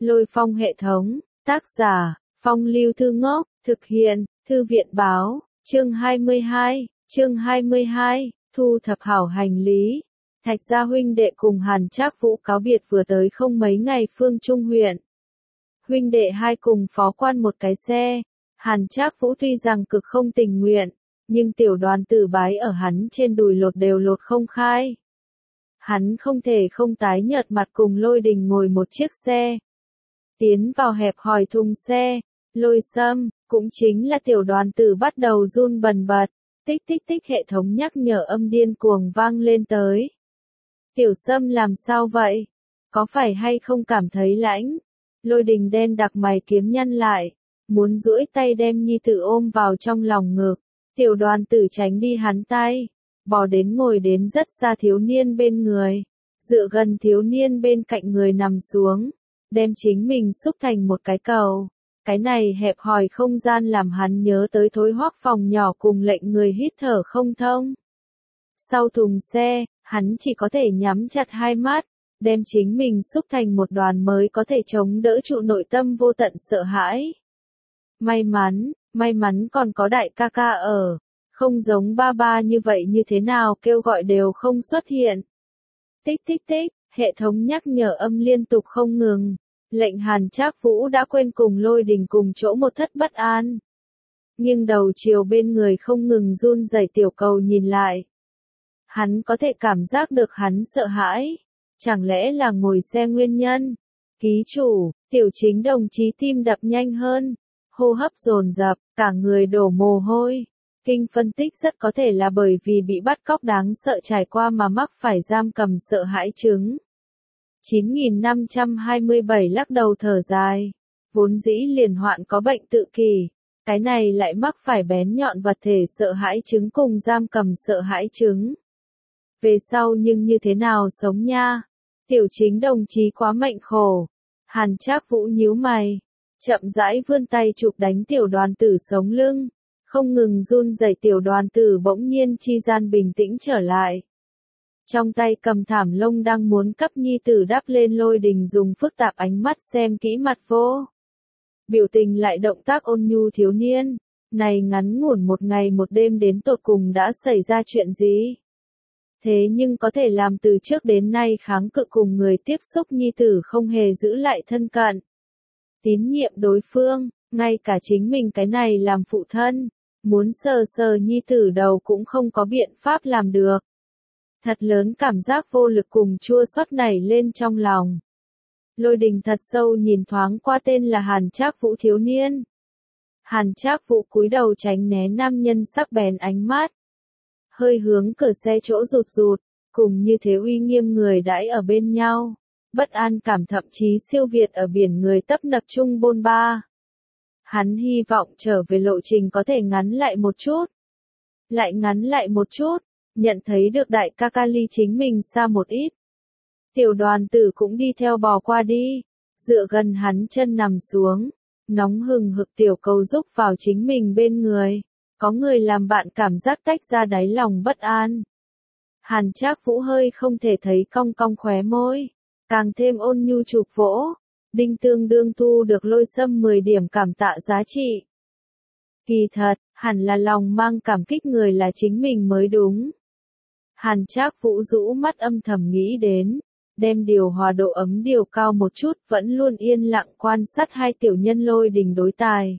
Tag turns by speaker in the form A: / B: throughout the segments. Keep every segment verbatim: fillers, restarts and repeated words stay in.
A: Lôi phong hệ thống, tác giả, Phong Lưu Thư Ngốc, thực hiện, Thư viện báo, chương hai mươi hai, chương hai mươi hai, thu thập hảo hành lý. Thạch gia huynh đệ cùng Hàn Trác Vũ cáo biệt vừa tới không mấy ngày Phương Trung huyện. Huynh đệ hai cùng phó quan một cái xe, Hàn Trác Vũ tuy rằng cực không tình nguyện, nhưng tiểu đoàn tử bái ở hắn trên đùi lột đều lột không khai. Hắn không thể không tái nhợt mặt cùng Lôi Đình ngồi một chiếc xe. Tiến vào hẹp hòi thùng xe, Lôi Sâm, cũng chính là tiểu đoàn tử bắt đầu run bần bật, tích tích tích hệ thống nhắc nhở âm điên cuồng vang lên tới. Tiểu Sâm làm sao vậy? Có phải hay không cảm thấy lãnh? Lôi Đình đen đặc mày kiếm nhăn lại, muốn duỗi tay đem nhi tử ôm vào trong lòng ngực. Tiểu đoàn tử tránh đi hắn tay, bò đến ngồi đến rất xa thiếu niên bên người, dựa gần thiếu niên bên cạnh người nằm xuống, đem chính mình xúc thành một cái cầu. Cái này hẹp hòi không gian làm hắn nhớ tới thối hoác phòng nhỏ cùng lệnh người hít thở không thông. Sau thùng xe, hắn chỉ có thể nhắm chặt hai mắt, đem chính mình xúc thành một đoàn mới có thể chống đỡ trụ nội tâm vô tận sợ hãi. May mắn, may mắn còn có đại ca ca ở, không giống ba ba như vậy như thế nào kêu gọi đều không xuất hiện. Tích tích tích, hệ thống nhắc nhở âm liên tục không ngừng, lệnh Hàn Trác Vũ đã quên cùng Lôi Đình cùng chỗ một thất bất an. Nhưng đầu chiều bên người không ngừng run rẩy tiểu cầu nhìn lại. Hắn có thể cảm giác được hắn sợ hãi, chẳng lẽ là ngồi xe nguyên nhân? Ký chủ, tiểu chính đồng chí tim đập nhanh hơn, hô hấp dồn dập, cả người đổ mồ hôi. Kinh phân tích rất có thể là bởi vì bị bắt cóc đáng sợ trải qua mà mắc phải giam cầm sợ hãi chứng. chín nghìn năm trăm hai mươi bảy lắc đầu thở dài, vốn dĩ liền hoạn có bệnh tự kỷ, cái này lại mắc phải bén nhọn vật thể sợ hãi chứng cùng giam cầm sợ hãi chứng. Về sau nhưng như thế nào sống nha? Tiểu chính đồng chí quá mệnh khổ. Hàn Trác Vũ nhíu mày, chậm rãi vươn tay chụp đánh tiểu đoàn tử sống lưng, không ngừng run rẩy tiểu đoàn tử bỗng nhiên chi gian bình tĩnh trở lại. Trong tay cầm thảm lông đang muốn cấp nhi tử đắp lên. Lôi Đình dùng phức tạp ánh mắt xem kỹ mặt vô. Biểu tình lại động tác ôn nhu thiếu niên, này ngắn ngủn một ngày một đêm đến tột cùng đã xảy ra chuyện gì? Thế nhưng có thể làm từ trước đến nay kháng cự cùng người tiếp xúc nhi tử không hề giữ lại thân cận. Tín nhiệm đối phương, ngay cả chính mình cái này làm phụ thân, muốn sờ sờ nhi tử đầu cũng không có biện pháp làm được. Thật lớn cảm giác vô lực cùng chua xót nảy lên trong lòng. Lôi Đình thật sâu nhìn thoáng qua tên là Hàn Trác Vũ thiếu niên. Hàn Trác Vũ cúi đầu tránh né nam nhân sắc bén ánh mắt. Hơi hướng cửa xe chỗ rụt rụt, cùng như thế uy nghiêm người đãi ở bên nhau. Bất an cảm thậm chí siêu việt ở biển người tấp nập chung bôn ba. Hắn hy vọng trở về lộ trình có thể ngắn lại một chút. Lại ngắn lại một chút, nhận thấy được đại ca ca ly chính mình xa một ít. Tiểu đoàn tử cũng đi theo bò qua đi, dựa gần hắn chân nằm xuống, nóng hừng hực tiểu cầu rúc vào chính mình bên người. Có người làm bạn cảm giác tách ra đáy lòng bất an. Hàn Trác Vũ hơi không thể thấy cong cong khóe môi, càng thêm ôn nhu chụp vỗ, đinh tương đương thu được Lôi Sâm mười điểm cảm tạ giá trị. Kỳ thật, hẳn là lòng mang cảm kích người là chính mình mới đúng. Hàn Trác Vũ rũ mắt âm thầm nghĩ đến, đem điều hòa độ ấm điều cao một chút, vẫn luôn yên lặng quan sát hai tiểu nhân Lôi Đình đối tài.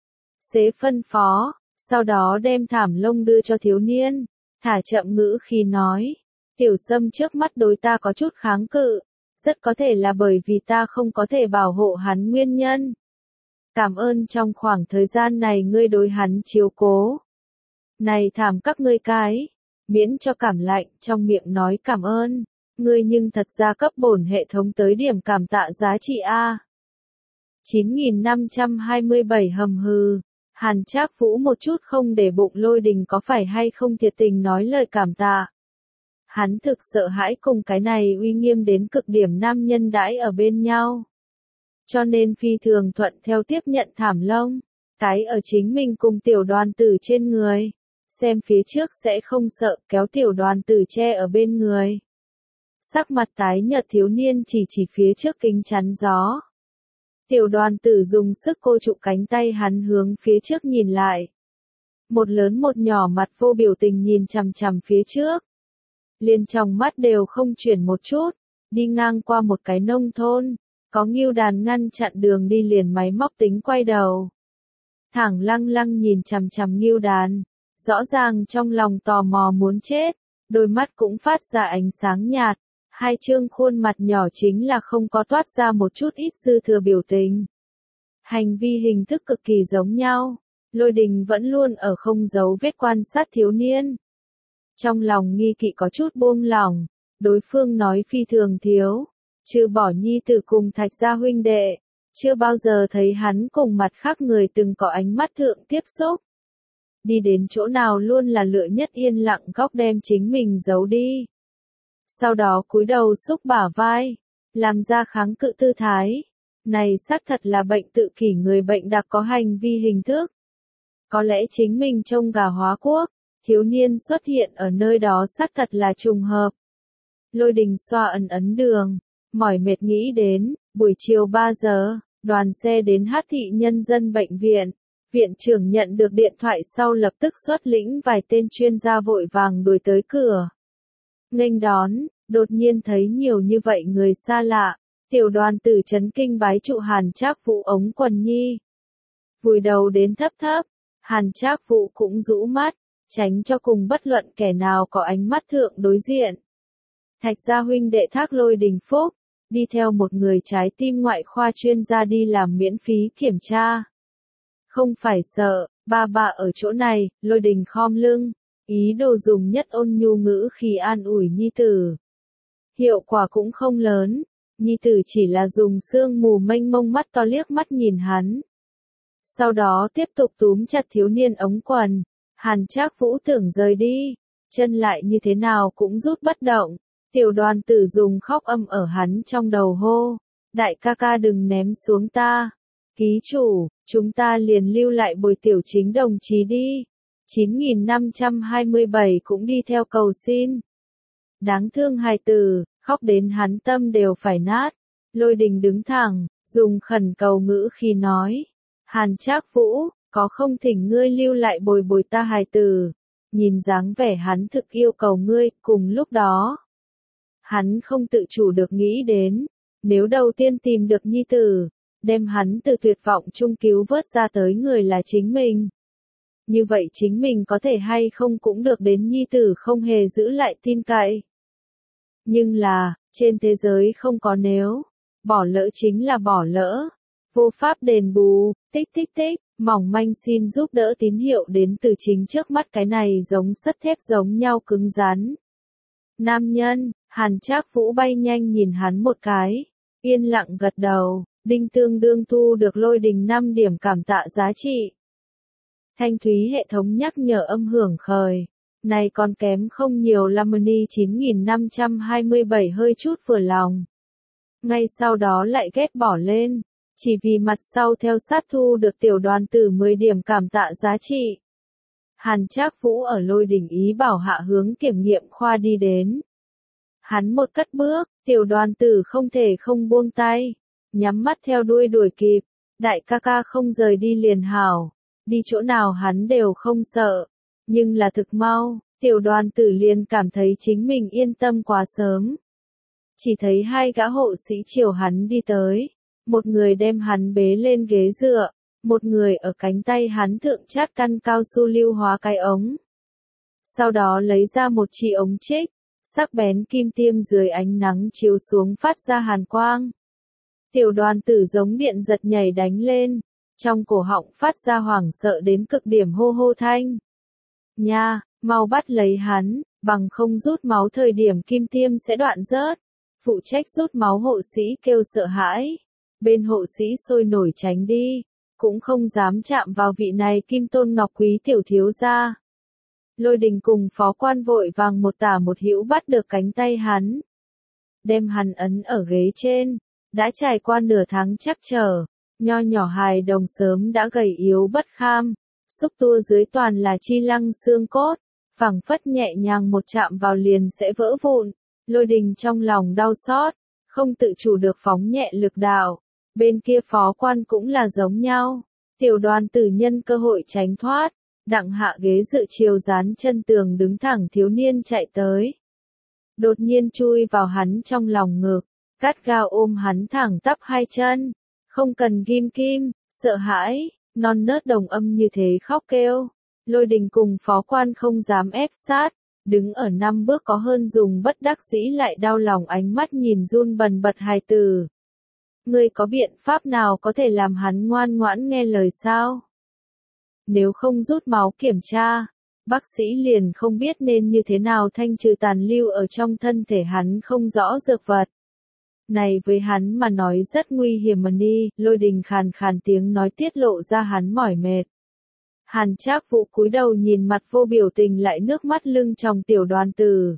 A: Xế phân phó, sau đó đem thảm lông đưa cho thiếu niên, thả chậm ngữ khi nói, tiểu Sâm trước mắt đối ta có chút kháng cự, rất có thể là bởi vì ta không có thể bảo hộ hắn nguyên nhân. Cảm ơn trong khoảng thời gian này ngươi đối hắn chiếu cố. Này thảm các ngươi cái, miễn cho cảm lạnh, trong miệng nói cảm ơn, ngươi nhưng thật ra cấp bổn hệ thống tới điểm cảm tạ giá trị A. chín nghìn năm trăm hai mươi bảy hầm hừ. Hàn Trác Vũ một chút không để bụng Lôi Đình có phải hay không thiệt tình nói lời cảm tạ. Hắn thực sợ hãi cùng cái này uy nghiêm đến cực điểm nam nhân đãi ở bên nhau. Cho nên phi thường thuận theo tiếp nhận thảm lông, cái ở chính mình cùng tiểu đoàn tử trên người. Xem phía trước sẽ không sợ, kéo tiểu đoàn tử che ở bên người. Sắc mặt tái nhợt thiếu niên chỉ chỉ phía trước kính chắn gió. Tiểu đoàn tử dùng sức cô trụ cánh tay hắn hướng phía trước nhìn lại. Một lớn một nhỏ mặt vô biểu tình nhìn chằm chằm phía trước. Liền trong mắt đều không chuyển một chút, đi ngang qua một cái nông thôn, có ngưu đàn ngăn chặn đường đi liền máy móc tính quay đầu. Thẳng lăng lăng nhìn chằm chằm ngưu đàn, rõ ràng trong lòng tò mò muốn chết, đôi mắt cũng phát ra ánh sáng nhạt, hai trương khuôn mặt nhỏ chính là không có toát ra một chút ít dư thừa biểu tình. Hành vi hình thức cực kỳ giống nhau, Lôi Đình vẫn luôn ở không giấu vết quan sát thiếu niên. Trong lòng nghi kỵ có chút buông lỏng, đối phương nói phi thường thiếu, trừ bỏ nhi tử cùng Thạch gia huynh đệ, chưa bao giờ thấy hắn cùng mặt khác người từng có ánh mắt thượng tiếp xúc. Đi đến chỗ nào luôn là lựa nhất yên lặng góc đem chính mình giấu đi. Sau đó cúi đầu xúc bả vai, làm ra kháng cự tư thái. Này xác thật là bệnh tự kỷ người bệnh đặc có hành vi hình thức. Có lẽ chính mình trông gà hóa quốc, thiếu niên xuất hiện ở nơi đó xác thật là trùng hợp. Lôi Đình xoa ẩn ấn đường, mỏi mệt nghĩ đến, buổi chiều ba giờ, đoàn xe đến Hát thị nhân dân bệnh viện. Viện trưởng nhận được điện thoại sau lập tức xuất lĩnh vài tên chuyên gia vội vàng đuổi tới cửa. Nghênh đón, đột nhiên thấy nhiều như vậy người xa lạ, tiểu đoàn tử chấn kinh bái trụ Hàn Trác Vũ ống quần nhi. Vùi đầu đến thấp thấp, Hàn Trác Vũ cũng rũ mắt, tránh cho cùng bất luận kẻ nào có ánh mắt thượng đối diện. Thạch gia huynh đệ Thác Lôi Đình Phúc, đi theo một người trái tim ngoại khoa chuyên gia đi làm miễn phí kiểm tra. Không phải sợ, ba ba ở chỗ này, Lôi Đình khom lưng, ý đồ dùng nhất ôn nhu ngữ khi an ủi nhi tử. Hiệu quả cũng không lớn, nhi tử chỉ là dùng sương mù mênh mông mắt to liếc mắt nhìn hắn. Sau đó tiếp tục túm chặt thiếu niên ống quần, Hàn Trác Vũ tưởng rời đi, chân lại như thế nào cũng rút bất động. Tiểu đoàn tử dùng khóc âm ở hắn trong đầu hô, đại ca ca đừng ném xuống ta. Ký chủ, chúng ta liền lưu lại bồi tiểu chính đồng chí đi. chín nghìn năm trăm hai mươi bảy cũng đi theo cầu xin. Đáng thương hài tử, khóc đến hắn tâm đều phải nát. Lôi Đình đứng thẳng, dùng khẩn cầu ngữ khi nói. Hàn Trác Vũ, có không thỉnh ngươi lưu lại bồi bồi ta hài tử. Nhìn dáng vẻ hắn thực yêu cầu ngươi, cùng lúc đó. Hắn không tự chủ được nghĩ đến, nếu đầu tiên tìm được nhi tử, đem hắn từ tuyệt vọng chung cứu vớt ra tới người là chính mình. Như vậy chính mình có thể hay không cũng được đến nhi tử không hề giữ lại tin cậy. Nhưng là, trên thế giới không có nếu, bỏ lỡ chính là bỏ lỡ. Vô pháp đền bù, tích tích tích, mỏng manh xin giúp đỡ tín hiệu đến từ chính trước mắt cái này giống sắt thép giống nhau cứng rắn. Nam nhân, Hàn Trác Vũ bay nhanh nhìn hắn một cái, yên lặng gật đầu, đinh tương đương thu được Lôi Đình năm điểm cảm tạ giá trị. Thanh thúy hệ thống nhắc nhở âm hưởng khởi, này còn kém không nhiều Lamoni chín nghìn năm trăm hai mươi bảy hơi chút vừa lòng. Ngay sau đó lại ghét bỏ lên, chỉ vì mặt sau theo sát thu được tiểu đoàn tử mười điểm cảm tạ giá trị. Hàn Trác Vũ ở Lôi Đình ý bảo hạ hướng kiểm nghiệm khoa đi đến. Hắn một cất bước, tiểu đoàn tử không thể không buông tay, nhắm mắt theo đuôi đuổi kịp, đại ca ca không rời đi liền hảo, đi chỗ nào hắn đều không sợ, nhưng là thực mau, tiểu đoàn tử liền cảm thấy chính mình yên tâm quá sớm. Chỉ thấy hai gã hộ sĩ chiều hắn đi tới, một người đem hắn bế lên ghế dựa, một người ở cánh tay hắn thượng chát căn cao su lưu hóa cái ống. Sau đó lấy ra một chi ống trích, sắc bén kim tiêm dưới ánh nắng chiếu xuống phát ra hàn quang. Tiểu đoàn tử giống điện giật nhảy đánh lên, trong cổ họng phát ra hoảng sợ đến cực điểm hô hô thanh. Nha, mau bắt lấy hắn, bằng không rút máu thời điểm kim tiêm sẽ đoạn rớt. Phụ trách rút máu hộ sĩ kêu sợ hãi. Bên hộ sĩ sôi nổi tránh đi, cũng không dám chạm vào vị này kim tôn ngọc quý tiểu thiếu gia. Lôi Đình cùng phó quan vội vàng một tả một hữu bắt được cánh tay hắn. Đem hắn ấn ở ghế trên, đã trải qua nửa tháng chắc trở, nho nhỏ hài đồng sớm đã gầy yếu bất kham, xúc tua dưới toàn là chi lăng xương cốt, phẳng phất nhẹ nhàng một chạm vào liền sẽ vỡ vụn. Lôi Đình trong lòng đau xót, không tự chủ được phóng nhẹ lực đạo, Bên kia phó quan cũng là giống nhau. Tiểu đoàn tử nhân cơ hội tránh thoát, đặng hạ ghế dự chiều dán chân tường đứng thẳng thiếu niên chạy tới. Đột nhiên chui vào hắn trong lòng ngực, gắt gao ôm hắn thẳng tắp hai chân. Không cần ghim kim, sợ hãi, non nớt đồng âm như thế khóc kêu. Lôi Đình cùng phó quan không dám ép sát, đứng ở năm bước có hơn dùng bất đắc dĩ lại đau lòng ánh mắt nhìn run bần bật hài tử. Ngươi có biện pháp nào có thể làm hắn ngoan ngoãn nghe lời sao? Nếu không rút máu kiểm tra, bác sĩ liền không biết nên như thế nào thanh trừ tàn lưu ở trong thân thể hắn không rõ dược vật. Này với hắn mà nói rất nguy hiểm mà đi, Lôi Đình khàn khàn tiếng nói tiết lộ ra hắn mỏi mệt. Hàn Trác Vũ cúi đầu nhìn mặt vô biểu tình lại nước mắt lưng tròng tiểu đoàn tử.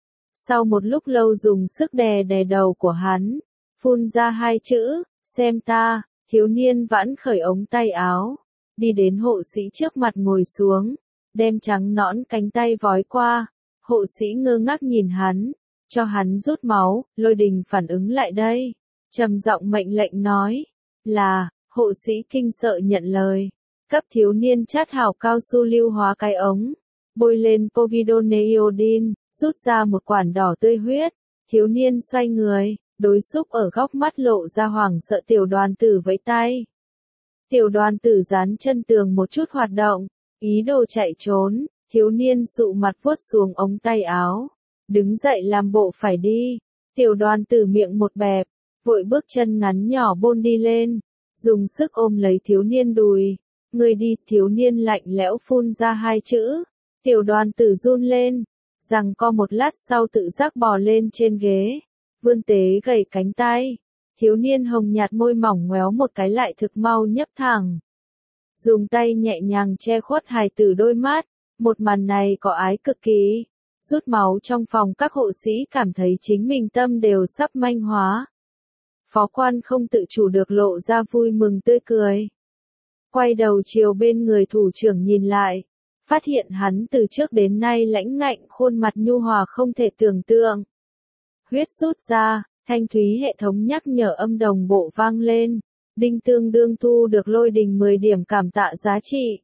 A: Sau một lúc lâu dùng sức đè đè đầu của hắn, phun ra hai chữ, xem ta, thiếu niên vãn khởi ống tay áo, đi đến hộ sĩ trước mặt ngồi xuống, đem trắng nõn cánh tay vói qua, hộ sĩ ngơ ngác nhìn hắn, cho hắn rút máu. Lôi Đình phản ứng lại đây, trầm giọng mệnh lệnh nói, là, hộ sĩ kinh sợ nhận lời, cấp thiếu niên chát hảo cao su lưu hóa cái ống, bôi lên povidone iodine, rút ra một quản đỏ tươi huyết, thiếu niên xoay người, đối xúc ở góc mắt lộ ra hoảng sợ tiểu đoàn tử vẫy tay. Tiểu đoàn tử dán chân tường một chút hoạt động, ý đồ chạy trốn, thiếu niên sụ mặt vuốt xuống ống tay áo, đứng dậy làm bộ phải đi, tiểu đoàn tử miệng một bẹp, vội bước chân ngắn nhỏ bôn đi lên, dùng sức ôm lấy thiếu niên đùi, người đi, thiếu niên lạnh lẽo phun ra hai chữ, tiểu đoàn tử run lên, rằng co một lát sau tự giác bò lên trên ghế, vươn tế gầy cánh tay, thiếu niên hồng nhạt môi mỏng ngoéo một cái lại thực mau nhấp thẳng. Dùng tay nhẹ nhàng che khuất hài tử đôi mắt, một màn này có ái cực kỳ. Rút máu trong phòng các hộ sĩ cảm thấy chính mình tâm đều sắp manh hóa. Phó quan không tự chủ được lộ ra vui mừng tươi cười. Quay đầu chiều bên người thủ trưởng nhìn lại, phát hiện hắn từ trước đến nay lãnh ngạnh khuôn mặt nhu hòa không thể tưởng tượng. Huyết rút ra, thanh thúy hệ thống nhắc nhở âm đồng bộ vang lên, đinh tương đương thu được Lôi Đình mười điểm cảm tạ giá trị.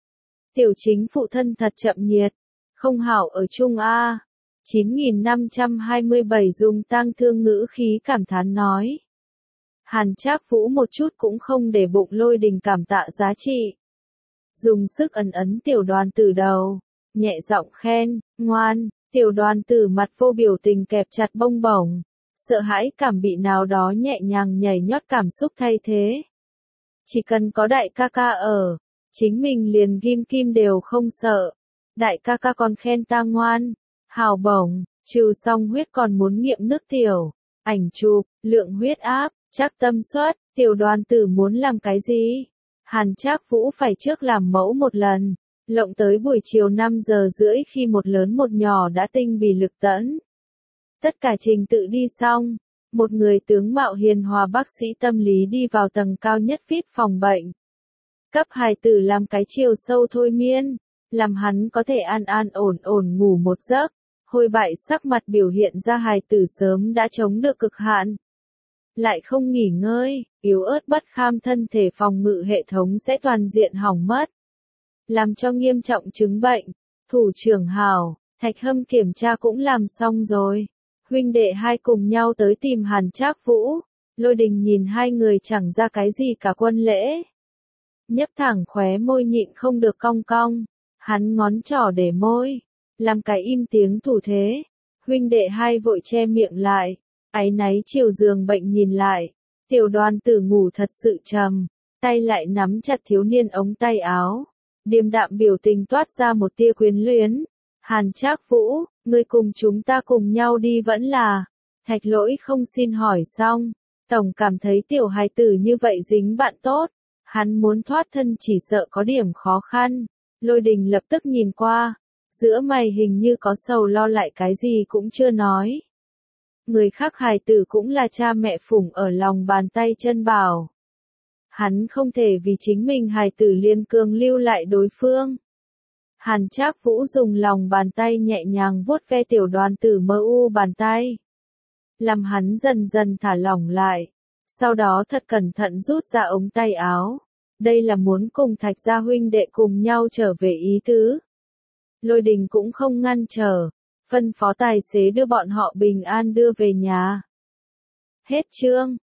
A: Tiểu chính phụ thân thật chậm nhiệt, không hảo ở Trung A. chín nghìn năm trăm hai mươi bảy dùng tang thương ngữ khí cảm thán nói. Hàn Trác Vũ một chút cũng không để bụng Lôi Đình cảm tạ giá trị. Dùng sức ấn ấn tiểu đoàn tử đầu, nhẹ giọng khen, ngoan, tiểu đoàn tử mặt vô biểu tình kẹp chặt bông bổng, sợ hãi cảm bị nào đó nhẹ nhàng nhảy nhót cảm xúc thay thế. Chỉ cần có đại ca ca ở, chính mình liền ghim kim đều không sợ. Đại ca ca còn khen ta ngoan, hào bổng, trừ xong huyết còn muốn nghiệm nước tiểu, ảnh chụp, lượng huyết áp, chắc tâm suất, tiểu đoàn tử muốn làm cái gì? Hàn Trác Vũ phải trước làm mẫu một lần, lộng tới buổi chiều năm giờ rưỡi khi một lớn một nhỏ đã tinh bì lực tẫn. Tất cả trình tự đi xong, một người tướng mạo hiền hòa bác sĩ tâm lý đi vào tầng cao nhất vê i pê phòng bệnh. Cấp hài tử làm cái chiều sâu thôi miên, làm hắn có thể an an ổn ổn ngủ một giấc. Hôi bại sắc mặt biểu hiện ra hài tử sớm đã chống được cực hạn. Lại không nghỉ ngơi, yếu ớt bất kham thân thể phòng ngự hệ thống sẽ toàn diện hỏng mất. Làm cho nghiêm trọng chứng bệnh, thủ trưởng Hảo, Thạch Hâm kiểm tra cũng làm xong rồi. Huynh đệ hai cùng nhau tới tìm Hàn Trác Vũ, Lôi Đình nhìn hai người chẳng ra cái gì cả quân lễ. Nhấp thẳng khóe môi nhịn không được cong cong, hắn ngón trỏ để môi, làm cái im tiếng thủ thế. Huynh đệ hai vội che miệng lại, áy náy chiều giường bệnh nhìn lại, tiểu đoàn tử ngủ thật sự trầm, tay lại nắm chặt thiếu niên ống tay áo, điềm đạm biểu tình toát ra một tia quyến luyến. Hàn Trác Vũ, ngươi cùng chúng ta cùng nhau đi vẫn là. Thạch Lỗi không xin hỏi xong, tổng cảm thấy tiểu hài tử như vậy dính bạn tốt, hắn muốn thoát thân chỉ sợ có điểm khó khăn. Lôi Đình lập tức nhìn qua, giữa mày hình như có sầu lo lại cái gì cũng chưa nói. Người khác hài tử cũng là cha mẹ phủng ở lòng bàn tay chân bảo. Hắn không thể vì chính mình hài tử liên cương lưu lại đối phương. Hàn Trác Vũ dùng lòng bàn tay nhẹ nhàng vuốt ve tiểu đoàn tử mơ u bàn tay. Làm hắn dần dần thả lỏng lại. Sau đó thật cẩn thận rút ra ống tay áo. Đây là muốn cùng Thạch gia huynh đệ cùng nhau trở về ý tứ. Lôi Đình cũng không ngăn trở, phân phó tài xế đưa bọn họ bình an đưa về nhà. Hết chương.